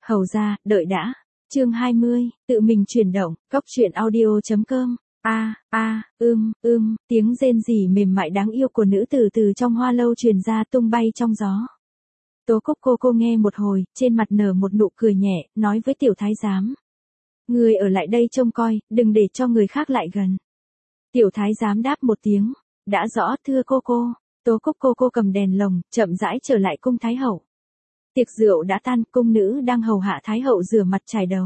Hầu ra, đợi đã. Chương 20, tự mình chuyển động, Cốc truyện audio.com. Tiếng rên rỉ mềm mại đáng yêu của nữ tử từ trong hoa lâu truyền ra tung bay trong gió. Tố Cốc cô nghe một hồi, trên mặt nở một nụ cười nhẹ, nói với tiểu thái giám. Người ở lại đây trông coi, đừng để cho người khác lại gần. Tiểu thái giám đáp một tiếng. Đã rõ thưa cô. Tố Cốc cô cầm đèn lồng, chậm rãi trở lại cung thái hậu. Tiệc rượu đã tan, cung nữ đang hầu hạ thái hậu rửa mặt chải đầu.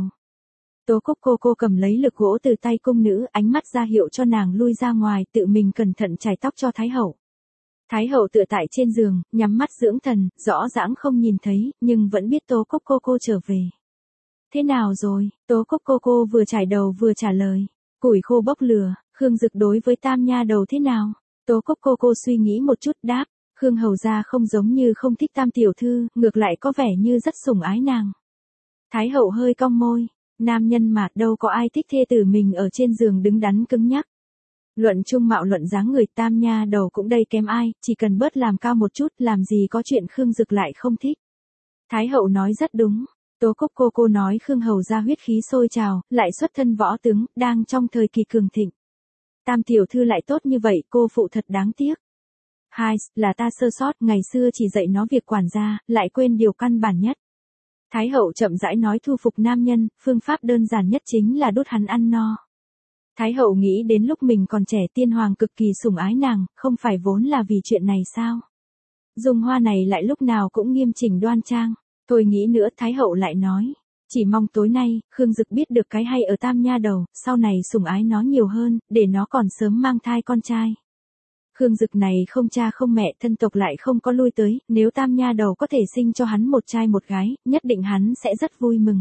Tố Cốc cô cầm lấy lực gỗ từ tay cung nữ, ánh mắt ra hiệu cho nàng lui ra ngoài, tự mình cẩn thận chải tóc cho thái hậu. Thái hậu tựa tại trên giường, nhắm mắt dưỡng thần, rõ ràng không nhìn thấy, nhưng vẫn biết Tố Cốc cô trở về. Thế nào rồi? Tố Cốc cô vừa chải đầu vừa trả lời. Củi khô bốc lửa, Khương Dực đối với tam nha đầu thế nào? Tố Cốc cô suy nghĩ một chút đáp. Khương hầu gia không giống như không thích tam tiểu thư, ngược lại có vẻ như rất sủng ái nàng. Thái hậu hơi cong môi. Nam nhân mà đâu có ai thích thê tử mình ở trên giường đứng đắn cứng nhắc. Luận trung mạo luận dáng người tam nha đầu cũng đây kém ai, chỉ cần bớt làm cao một chút, làm gì có chuyện Khương Dực lại không thích. Thái hậu nói rất đúng. Tố Cốc cô nói Khương hầu gia huyết khí sôi trào, lại xuất thân võ tướng, đang trong thời kỳ cường thịnh. Tam tiểu thư lại tốt như vậy, cô phụ thật đáng tiếc. Hai, là ta sơ sót, ngày xưa chỉ dạy nó việc quản gia, lại quên điều căn bản nhất. Thái hậu chậm rãi nói thu phục nam nhân, phương pháp đơn giản nhất chính là đút hắn ăn no. Thái hậu nghĩ đến lúc mình còn trẻ tiên hoàng cực kỳ sủng ái nàng, không phải vốn là vì chuyện này sao? Dung Hoa này lại lúc nào cũng nghiêm chỉnh đoan trang. Thôi nghĩ nữa, Thái hậu lại nói. Chỉ mong tối nay, Khương Dực biết được cái hay ở tam nha đầu, sau này sủng ái nó nhiều hơn, để nó còn sớm mang thai con trai. Khương Dực này không cha không mẹ, thân tộc lại không có lui tới, nếu tam nha đầu có thể sinh cho hắn một trai một gái, nhất định hắn sẽ rất vui mừng.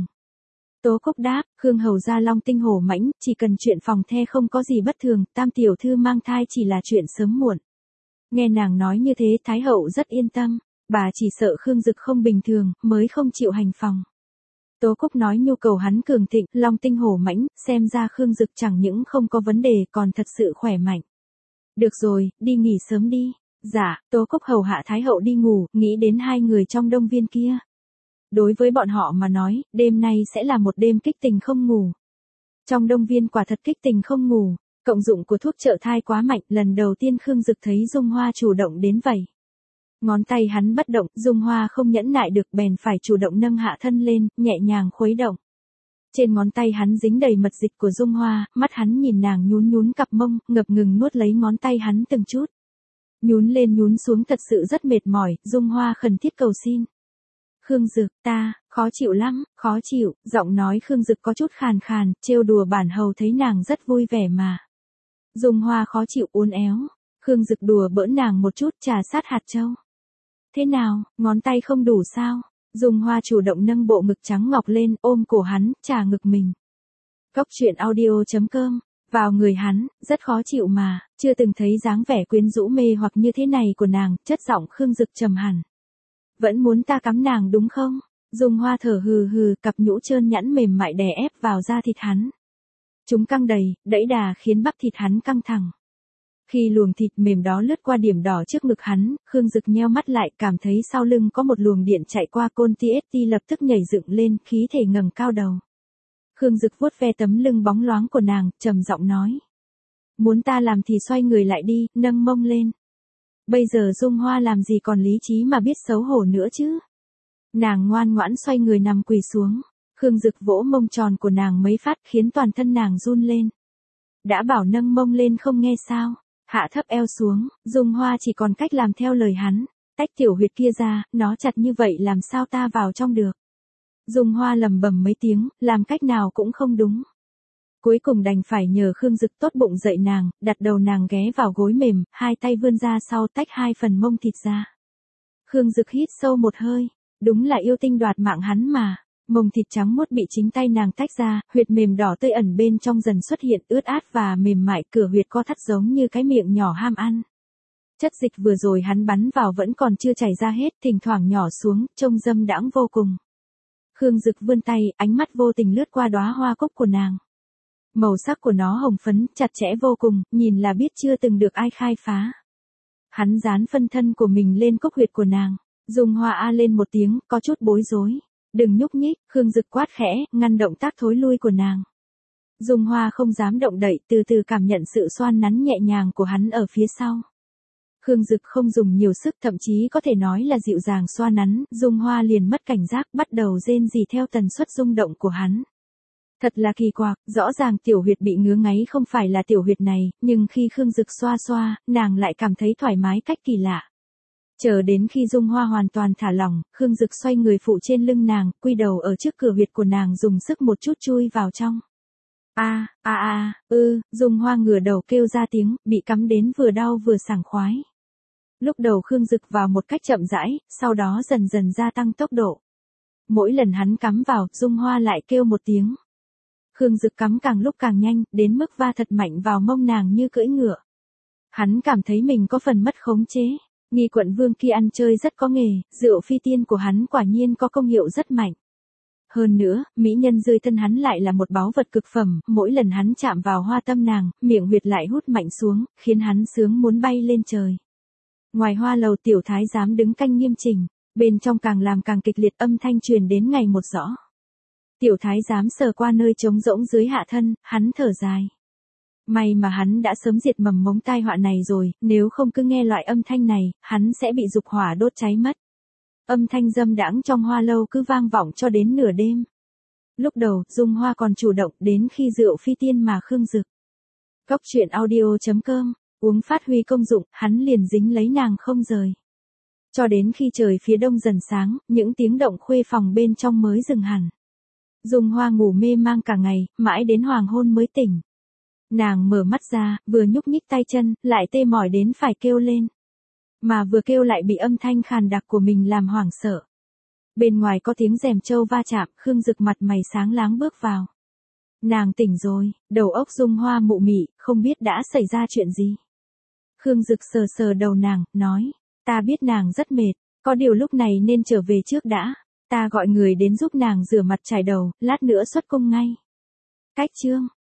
Tố Cốc đáp, Khương hầu gia long tinh hổ mãnh, chỉ cần chuyện phòng the không có gì bất thường, tam tiểu thư mang thai chỉ là chuyện sớm muộn. Nghe nàng nói như thế, Thái hậu rất yên tâm, bà chỉ sợ Khương Dực không bình thường, mới không chịu hành phòng. Tố Cốc nói nhu cầu hắn cường thịnh, long tinh hổ mãnh, xem ra Khương Dực chẳng những không có vấn đề, còn thật sự khỏe mạnh. Được rồi, đi nghỉ sớm đi. Dạ, Tố Cốc hầu hạ Thái hậu đi ngủ, nghĩ đến hai người trong đông viên kia. Đối với bọn họ mà nói, đêm nay sẽ là một đêm kích tình không ngủ. Trong đông viên quả thật kích tình không ngủ, cộng dụng của thuốc trợ thai quá mạnh, lần đầu tiên Khương Dực thấy Dung Hoa chủ động đến vậy. Ngón tay hắn bất động, Dung Hoa không nhẫn nại được bèn phải chủ động nâng hạ thân lên, nhẹ nhàng khuấy động. Trên ngón tay hắn dính đầy mật dịch của Dung Hoa, mắt hắn nhìn nàng nhún cặp mông, ngập ngừng nuốt lấy ngón tay hắn từng chút. Nhún lên nhún xuống thật sự rất mệt mỏi, Dung Hoa khẩn thiết cầu xin. Khương Dực, ta, khó chịu lắm, khó chịu, giọng nói Khương Dực có chút khàn khàn, trêu đùa bản hầu thấy nàng rất vui vẻ mà. Dung Hoa khó chịu uốn éo, Khương Dực đùa bỡn nàng một chút trà sát hạt châu. Thế nào, ngón tay không đủ sao? Dung Hoa chủ động nâng bộ ngực trắng ngọc lên, ôm cổ hắn, chà ngực mình. Cốc truyện audio.com, vào người hắn, rất khó chịu mà, chưa từng thấy dáng vẻ quyến rũ mê hoặc như thế này của nàng, chất giọng Khương Dực trầm hẳn. Vẫn muốn ta cắm nàng đúng không? Dung Hoa thở hừ, cặp nhũ trơn nhẵn mềm mại đè ép vào da thịt hắn. Chúng căng đầy, đẫy đà khiến bắp thịt hắn căng thẳng. Khi luồng thịt mềm đó lướt qua điểm đỏ trước ngực hắn, Khương Dực nheo mắt lại, cảm thấy sau lưng có một luồng điện chạy qua, côn TST lập tức nhảy dựng lên, khí thể ngẩng cao đầu. Khương Dực vuốt ve tấm lưng bóng loáng của nàng, trầm giọng nói. Muốn ta làm thì xoay người lại đi, nâng mông lên. Bây giờ Dung Hoa làm gì còn lý trí mà biết xấu hổ nữa chứ. Nàng ngoan ngoãn xoay người nằm quỳ xuống. Khương Dực vỗ mông tròn của nàng mấy phát khiến toàn thân nàng run lên. Đã bảo nâng mông lên không nghe sao. Hạ thấp eo xuống, Dung Hoa chỉ còn cách làm theo lời hắn. Tách tiểu huyệt kia ra, nó chặt như vậy làm sao ta vào trong được. Dung Hoa lầm bầm mấy tiếng, làm cách nào cũng không đúng. Cuối cùng đành phải nhờ Khương Dực tốt bụng dậy nàng, đặt đầu nàng ghé vào gối mềm, hai tay vươn ra sau tách hai phần mông thịt ra. Khương Dực hít sâu một hơi, đúng là yêu tinh đoạt mạng hắn mà. Mông thịt trắng muốt bị chính tay nàng tách ra, huyệt mềm đỏ tươi ẩn bên trong dần xuất hiện, ướt át và mềm mại, cửa huyệt co thắt giống như cái miệng nhỏ ham ăn. Chất dịch vừa rồi hắn bắn vào vẫn còn chưa chảy ra hết, thỉnh thoảng nhỏ xuống, trông dâm đãng vô cùng. Khương Dực vươn tay, ánh mắt vô tình lướt qua đóa hoa cúc của nàng. Màu sắc của nó hồng phấn, chặt chẽ vô cùng, nhìn là biết chưa từng được ai khai phá. Hắn dán phân thân của mình lên cúc huyệt của nàng. Dung Hoa a lên một tiếng, có chút bối rối. Đừng nhúc nhích, Khương Dực quát khẽ, ngăn động tác thối lui của nàng. Dung Hoa không dám động đậy, từ từ cảm nhận sự xoan nắn nhẹ nhàng của hắn ở phía sau. Khương Dực không dùng nhiều sức, thậm chí có thể nói là dịu dàng xoa nắn, Dung Hoa liền mất cảnh giác, bắt đầu rên rỉ theo tần suất rung động của hắn. Thật là kỳ quặc, rõ ràng tiểu huyệt bị ngứa ngáy không phải là tiểu huyệt này, nhưng khi Khương Dực xoa xoa, nàng lại cảm thấy thoải mái cách kỳ lạ. Chờ đến khi Dung Hoa hoàn toàn thả lỏng, Khương Dực xoay người phụ trên lưng nàng, quy đầu ở trước cửa huyệt của nàng dùng sức một chút chui vào trong. Dung Hoa ngửa đầu kêu ra tiếng, bị cắm đến vừa đau vừa sảng khoái. Lúc đầu Khương Dực vào một cách chậm rãi, sau đó dần dần gia tăng tốc độ. Mỗi lần hắn cắm vào, Dung Hoa lại kêu một tiếng. Khương Dực cắm càng lúc càng nhanh, đến mức va thật mạnh vào mông nàng như cưỡi ngựa. Hắn cảm thấy mình có phần mất khống chế. Nghi quận vương kia ăn chơi rất có nghề, rượu phi tiên của hắn quả nhiên có công hiệu rất mạnh. Hơn nữa, mỹ nhân dưới thân hắn lại là một báu vật cực phẩm, mỗi lần hắn chạm vào hoa tâm nàng, miệng huyệt lại hút mạnh xuống, khiến hắn sướng muốn bay lên trời. Ngoài hoa lầu tiểu thái giám đứng canh nghiêm chỉnh, bên trong càng làm càng kịch liệt, âm thanh truyền đến ngày một rõ. Tiểu thái giám sờ qua nơi trống rỗng dưới hạ thân, hắn thở dài. May mà hắn đã sớm diệt mầm mống tai họa này rồi, nếu không cứ nghe loại âm thanh này, hắn sẽ bị dục hỏa đốt cháy mất. Âm thanh dâm đãng trong hoa lâu cứ vang vọng cho đến nửa đêm. Lúc đầu, Dung Hoa còn chủ động, đến khi rượu phi tiên mà Khương Dực. Cốc truyện audio.com, uống phát huy công dụng, hắn liền dính lấy nàng không rời. Cho đến khi trời phía đông dần sáng, những tiếng động khuê phòng bên trong mới dừng hẳn. Dung Hoa ngủ mê mang cả ngày, mãi đến hoàng hôn mới tỉnh. Nàng mở mắt ra, vừa nhúc nhích tay chân, lại tê mỏi đến phải kêu lên. Mà vừa kêu lại bị âm thanh khàn đặc của mình làm hoảng sợ. Bên ngoài có tiếng rèm trâu va chạm, Khương Dực mặt mày sáng láng bước vào. Nàng tỉnh rồi, đầu óc Dung Hoa mụ mị, không biết đã xảy ra chuyện gì. Khương Dực sờ sờ đầu nàng, nói, ta biết nàng rất mệt, có điều lúc này nên trở về trước đã. Ta gọi người đến giúp nàng rửa mặt chải đầu, lát nữa xuất cung ngay. Cách chương